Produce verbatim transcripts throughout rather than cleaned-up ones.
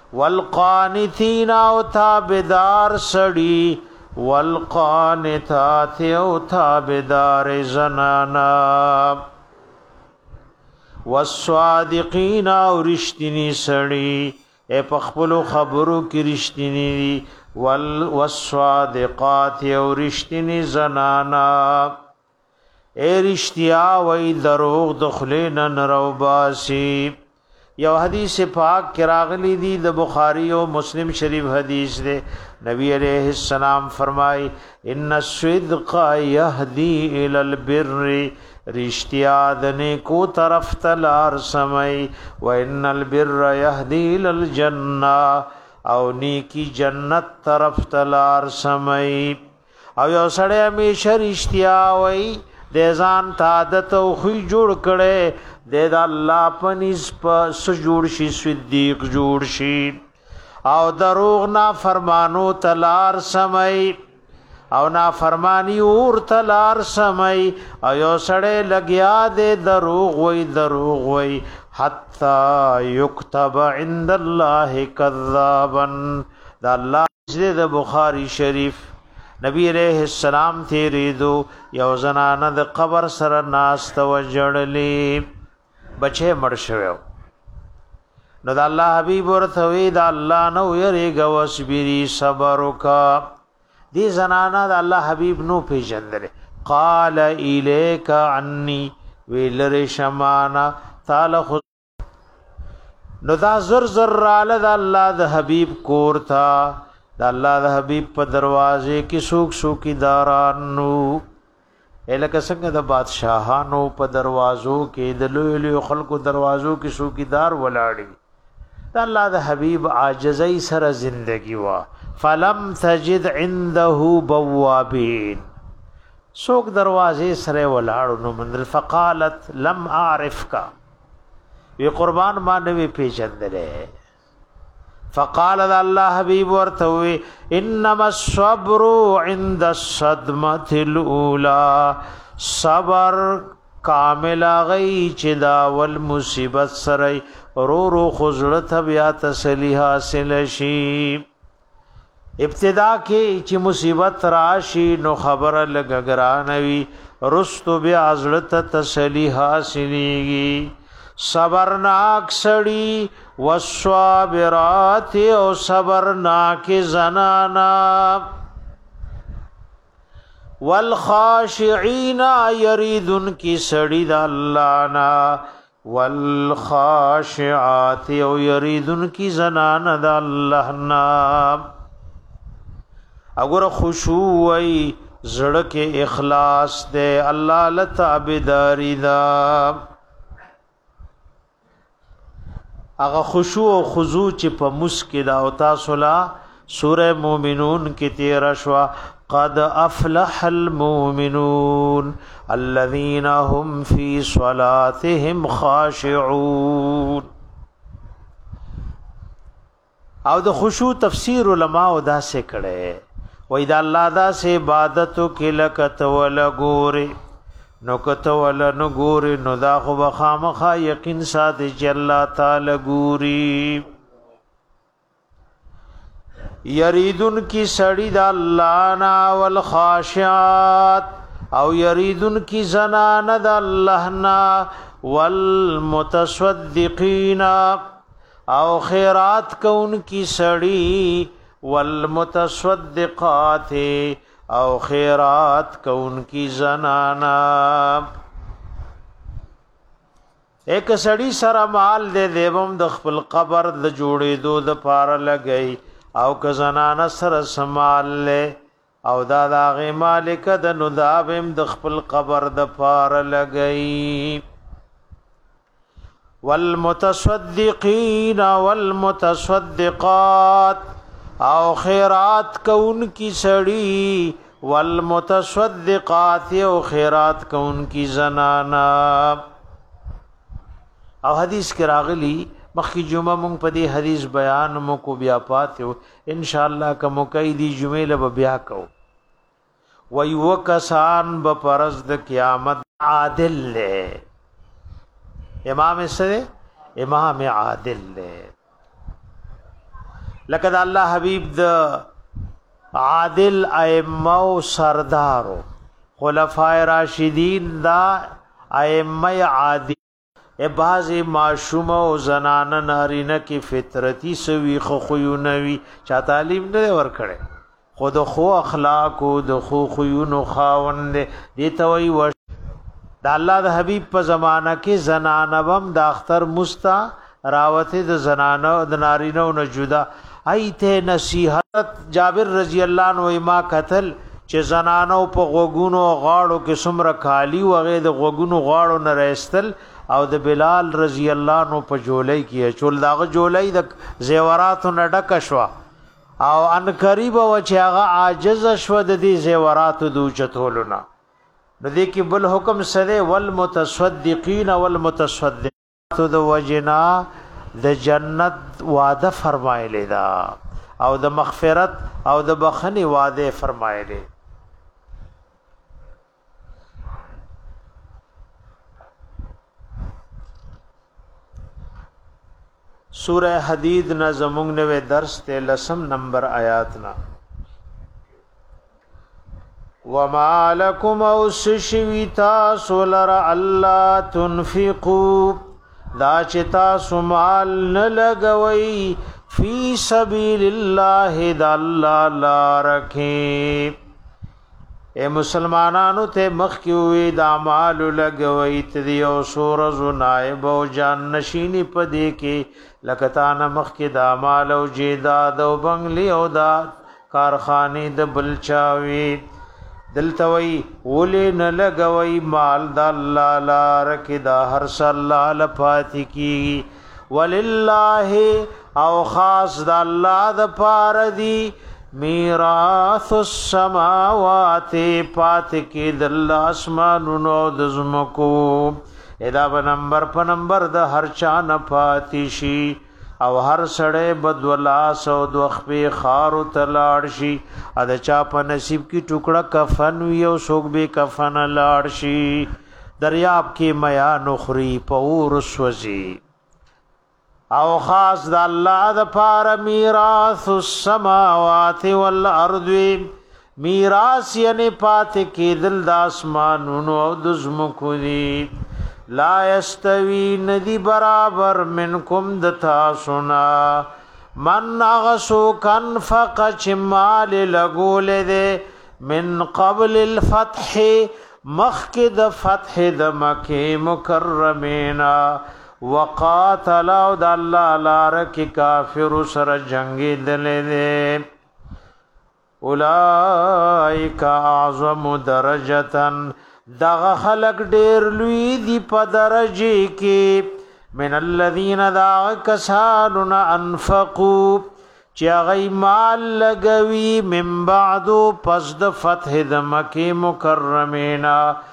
والقانتین او تابدار سڑی والقانتات او تابدار زنانا والصادقین او رشتنی سڑی اے پخپلو خبرو کی رشتنی والصادقات او رشتنی زنانا اے رشتیا وی دروغ دخلین نرو باسی. یو حدیث پاک کراغلی دی د بخاری و مسلم شریف حدیث دے. نبی علیہ السلام فرمائی ان الصدق یہدی الی البر رشتیا دنے کو طرف تلار سمئی و ان البر یہدی الی الجنہ او نیکی جنت طرف تلار سمئی. او یو سڑے ہمیشہ رشتیا وئی دے ځان ته عادت او خوی جوړ کړي دے د الله پنځ په سجور شي صدیق جوړ شي او دروغ نا فرمانو تلار سمئی او نا فرمانی اور تلار سمئی او یو سړی لګیا دے دروغ وای دروغ وای حتا یكتب عند الله کذابا. دا الله د بخاری شریف نبی علیہ السلام تیریدو یو زنانه د قبر سره ناست و جړلی بچه مړ شوی نو د الله حبیب ورته وی د الله نو یریګه وسبری صبر وکا. دی زنانه د الله حبیب نو پیژندل قال الیک عنی ویلر شمانا تعالی خود نو دا زر زر راله د الله د حبیب کور تا دا الله د حبیب په دروازه کې سوک سوکی دارانو الکه څنګه د بادشاہانو په دروازو کې د لوی لوی خلکو دروازو کې سوکی دار ولاړی. دا الله د حبیب عاجزی سره زندگی وا فلم تجد عنده بوابین سوک دروازه سره ولاړو نو مندل فقالت لم اعرفک وی قربان ما نه پیژندلې. فقال الله حبیب ورتوي انما الصبر عند الصدمه الاولى صبر کامل غي چې دا ول مصیبت سره رو رو خزلت بیا تسلی حاصل شي. ابتدا کې چې مصیبت راشي نو خبر لګګرانوي رستو بیا حضرت تسلی حاصلېږي. صبرناک سڑی والصابرات او صبرناک زنانا والخاشعین یریدن کی سڑی دا اللہ نا والخاشعات او یریدن کی زنانا دا اللہ نا. اگر خشوعی زڑک اخلاص دے اللہ لتعبداری دا اغه خشوع او خضوع چې په مسکه دا او تاسو لا سوره مومنون کې تیر شوا قد افلح المؤمنون الذين هم في صلاتهم خاشعون. او د خشوع تفسیر علماء دا سے کړي وای دا الله دا سے عبادت کې لکت ولا ګوري نو کته ولا نو ګوري نو دا خو بخامخه یقین ساته چې الله تعالی ګوري. یریدن کی سړی د الله نا والخاشعات او یریدن کی زنان د الله نا والمتصدقین او خیرات کون کی سړی والمتصدقات او خیرات کون کی زنانا. ایک سړی سره مال دے دیوم د خپل قبر د جوړې دو د پار لګئی او که زنانا سره سمال لے او دا داغی مالک د ندابم د خپل قبر د پار لګئی. والمتصدقین والمتصدقات او خیرات کون کی سڑی والمتصدقات او خیرات کون کی زنانا. او حدیث کی راغلی مخی جمعہ مونږ په دې حدیث بیان مو کو بیا پاتو ان شاء الله کوم کوي دی جمعه له بیا کو وی وکسان به پرز د قیامت عادل له امام سره امام عادل له لکه د الله حبیب د عادل ائمه او سردارو خلفای راشدین دا ائمه عادل ای بازی معشوم او زنان نارینه کی فطرتی سوی خو خوونوی چا تعلیم نه ور کړي خود خو اخلاق او د خو خوونو خاوند دي توي ور د الله د حبيب په زمانہ کې زنانه بم د اختر مستا راوته د زنانه د نارینه او جدا ایته نصیحت جابر رضی الله عنه ما قتل چې زنانه په غوګونو غاړو کې سمره کالی وغه د غوګونو غاړو نه رېستل او د بلال رضی الله عنه په جولای کې چول داغه جولای د زیوراتو نه ډک شو او ان قریب و چې هغه عاجز شو د دې زیوراتو د چتولونه نو دې کې بل حکم سره والمتصدقین والمتصدقات د وجنا د جنت وعده فرمایلی دا او د مغفرت او د بخنی وعده فرمایلی سورہ حدید نا زمونږ نوې درس ته لسم نمبر آیات نا وما لكم او سشویتا سولر الله تنفقوا دا چتا سمال نه لګوي فی سبیل الله د الله لارکه اے مسلمانانو ته مخ کیوي د اعمال لګوي ته یو سورز نائب او جان نشینی پدې کې لکتان مخ کې د اعمال او جیداد او بنگلی او دا کارخانه د بلچاوي دلتوي ولې نه لګوي مال د الله لارکه د هر صلی لفات کی ولله او خاص د الله د پاره دی میراث السماوات پات کی دل اسمانونو د زمکو ادا په نمبر په نمبر د هر چا نه پاتشي او هر سړی بدولا سو د خپې خار تلاړ شي ا د چا په نصیب کی ټوکړه کفن وی او سوګ به کفن لاړ شي دریاب کې میا نخري پور سوزي او خاص د الله د پار میراث السماوات والارض میراث یعنی پات کې دل د اسمانونو او د زمکو دی لا یستوی ندی برابر منکم د تاسونا من اغسو کن فق چمال لګول دے من قبل الفتح مخک د فتح د مکه مکرمینا وقاتل او د الله لار کې کافر سره جنگي دلې اولائک اعظم درجه دغه خلق ډیر لوی دی په درجه کې من الذين دا کسانون انفقوا چې غي مال لګوي من بعد پس د فتح د مکه مکرمینا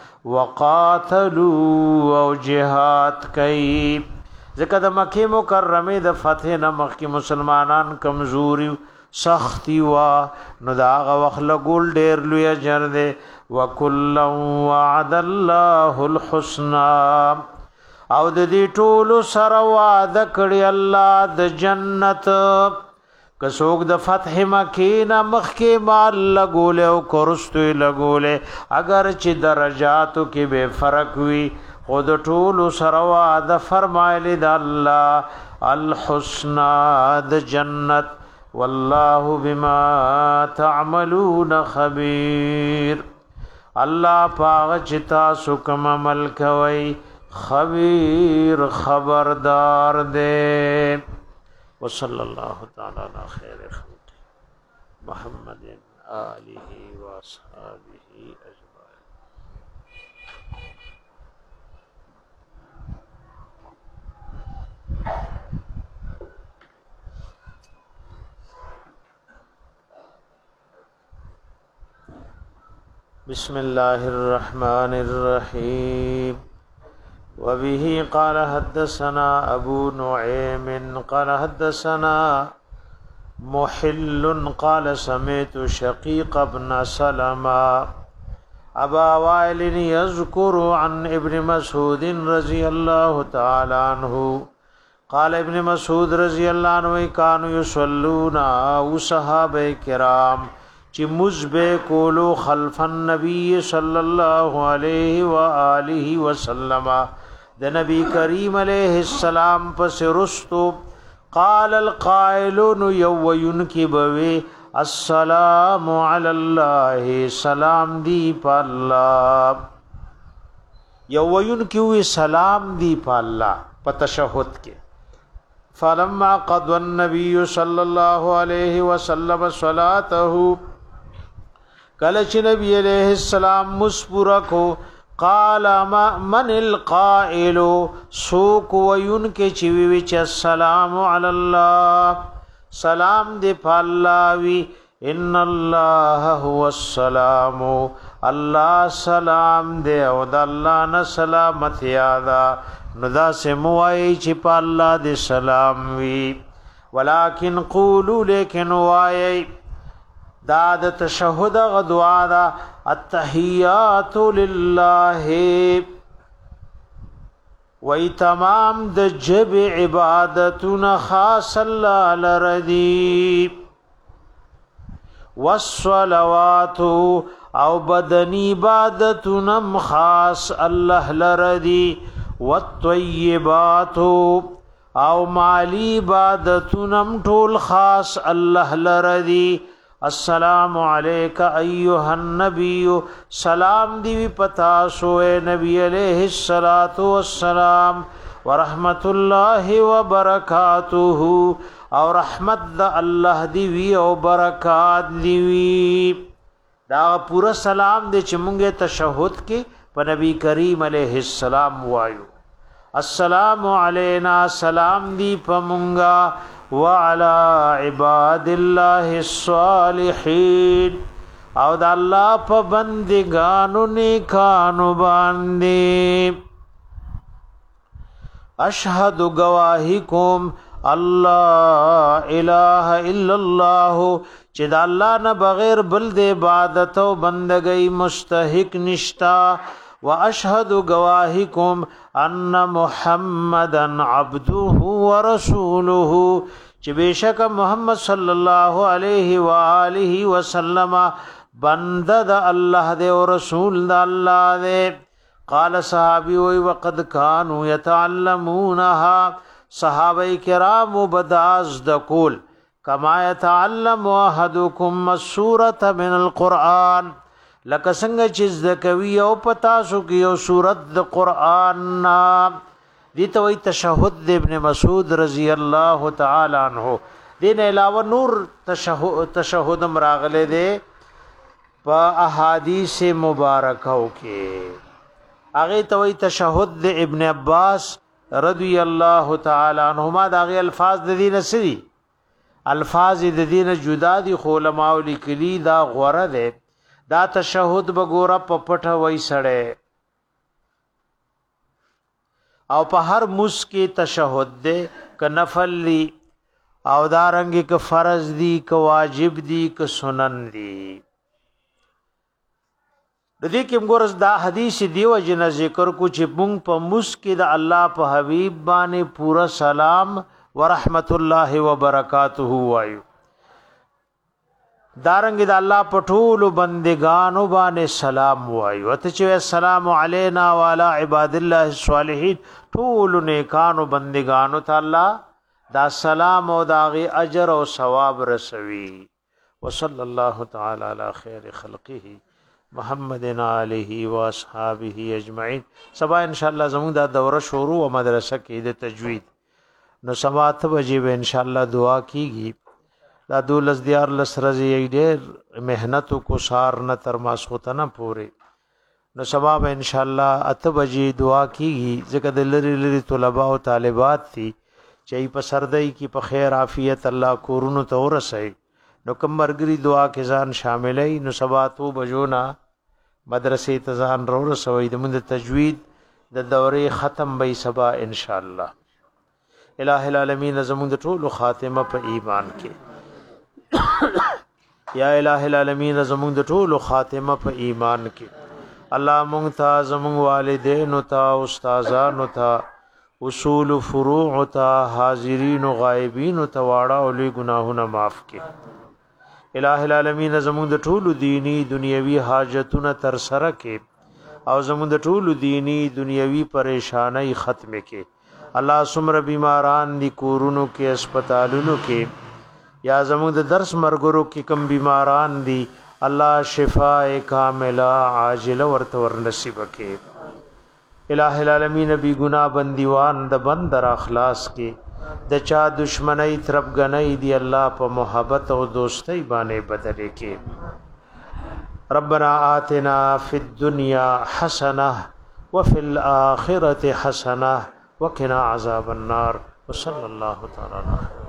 وقاتلوا او جهاد کوي ځکه د مکه مکرمه د فتح نه مخکې مسلمانان کمزوري سختی وا نو دا غ وخل ګول ډیر لوی اجر دے وکل وعد الله الحسنى او د دې ټولو سره وعده کړی الله د جنت کڅوګ د فتح مکه نه مخکې مال لګول او کورستوي لګول اگر چې درجاتو کې به فرق وي خود ټول سره وعده فرمایلی د الله الحسنا د جنت والله بما تعملون خبير الله پاغ چې تاسو کوم عمل کوي خبير خبردار دے وصلی اللہ تعالی علی خیر خلق محمد آلہ و اصحابہ اجمعین. بسم اللہ الرحمن الرحیم. وبه قال حدثنا ابو نعيم قال حدثنا محل قال سمعت شقيق بن سلمة ابا وائل يذكر عن ابن مسعود رضي الله تعالى عنه قال ابن مسعود رضی اللہ عنہ کانوا یصلون او صحابه کرام چې مزبه کولو خلف النبي صلی الله علیه و آله وسلم د نبی کریم علیہ السلام پس رستو قال القائلون یوین کی بوی السلام علی الله سلام دی په الله یوین کی وی سلام دی په الله په تشهود کې فلما قضى النبي صلى الله عليه وسلم صلاته کله چې نبی علیہ السلام مسپورا کو قال ما من القائل سوق وین کې چې وی چې السلام علی الله سلام دی په الله وی ان الله هو السلام الله سلام دی او د الله نه سلامت یادا نو دا سموای چې په الله دې سلام وی ولکن قولوا لیکن وای دا د تشهود غدعا دا التحیات لله وای تمام د جب عبادتنا خاص الله لردی والصلوات او بدنی عبادتنا خاص الله لردی والطیبات او مالی عبادتونم ټول خاص الله لردی السلام علیک ایها النبی سلام دی پتا سو نبی علیہ الصلات والسلام ورحمت الله وبرکاته او رحمت د الله دی وی او برکات دی وی دا پورا سلام دی چې مونږه تشهود کې په نبی کریم علیہ السلام وایو السلام علینا سلام دی پمونگا وعلى عباد الله الصالحین او د الله په بندگانو نیکانو باندې اشهد گواہی کوم الله اله الا الله چې د الله نه بغیر بل د عبادت او بندګۍ مستحق نشتا واشهد گواہیکم ان محمدًا عبده ورسوله چې بشک محمد صلی الله علیه و آله وسلم بنده د الله دی او رسول د الله دی قال صحابی وی وقد كانوا يتعلمونها صحابه کرام بداز د کول کما يتعلم احدكم السوره من القران لکه څنګه چې ذکوی او پتا سو کې یو سورت د قران دي ته وی تشهود د ابن مسعود رضی الله تعالی عنہ دین علاوه نور تشهود تشهود مراغله دي په احادیث مبارکاو کې هغه ته وی تشهود د ابن عباس رضی الله تعالی عنهما دغه الفاظ د دین سری الفاظ د دین جدا دي علماء لیکلي دا غوړه ده دا تشهود بګوره په پټه وای سړې او په هر مس کې تشهود ده ک نفل دی او دا رنګ ک فرض دی ک واجب دی ک سنن دی د دې کې موږ دا حدیث دیو جن ذکر کو چې مونږ په مس کې د الله په حبیب باندې پورا سلام ورحمت الله وبرکاته وایو دارنګ د الله پټول بندگانو باندې سلام وایو ته چې السلام علینا وعلى عباد الله الصالحین ټول نیکانو بندگانو ته الله دا سلام او داغي اجر او ثواب رسوي وصلی الله تعالی علی خیر خلقه محمد علیه و اصحابہ اجمعین سبا ان شاء الله زموږ دا دوره شروع او مدرسه کې د تجوید نو سبا ته وجب ان شاء الله دعا کیږي دا دولس دیار لس رضی ډیر مهنت کو سار نه تر ماسوته نه پوره نو سبب ان شاء الله اته بجې دعا کیږي ځکه د لری لری طلباء او طالبات دي چې په سردی کې په خیر عافیت الله کورونو ته ورسي نو کوم مرګري دعا کې ځان شاملې نو سبا تو بجونا مدرسې ته ځان رو رسوي د مند تجوید د دورې ختم به سبا ان شاء الله الہ العالمین زموږ ټول خاتمه په ایمان کې یا الہ العالمین زمون د ټولو خاتمه په ایمان کې الله مونږ ته زمون والدین او ته استادانو ته اصول فروع تا حاضرین و غائبین تواړه او لوی ګناهونه معاف کړي. الٰه العالمین زموږ د ټولو دینی دنیوي حاجتونه تر سره کړي او زموږ د ټولو دینی دنیوي پریشانای ختم کړي. الله سمره بیماران دي کورونو کې هسپتالونو کې یا زموږ د درس مرګرو کې کم بیماران دي الله شفاء کامله عاجله ورته ور نصیب کړي. الٰه العالمین بی گناہ بندیوان د بندر اخلاص کې د چا دشمنی ترپګنۍ دی الله په محبت او دوستۍ باندې بدلې کې. ربنا آتنا فی الدنیا حسنه وفي الاخره حسنه وقنا عذاب النار وصلی الله تعالی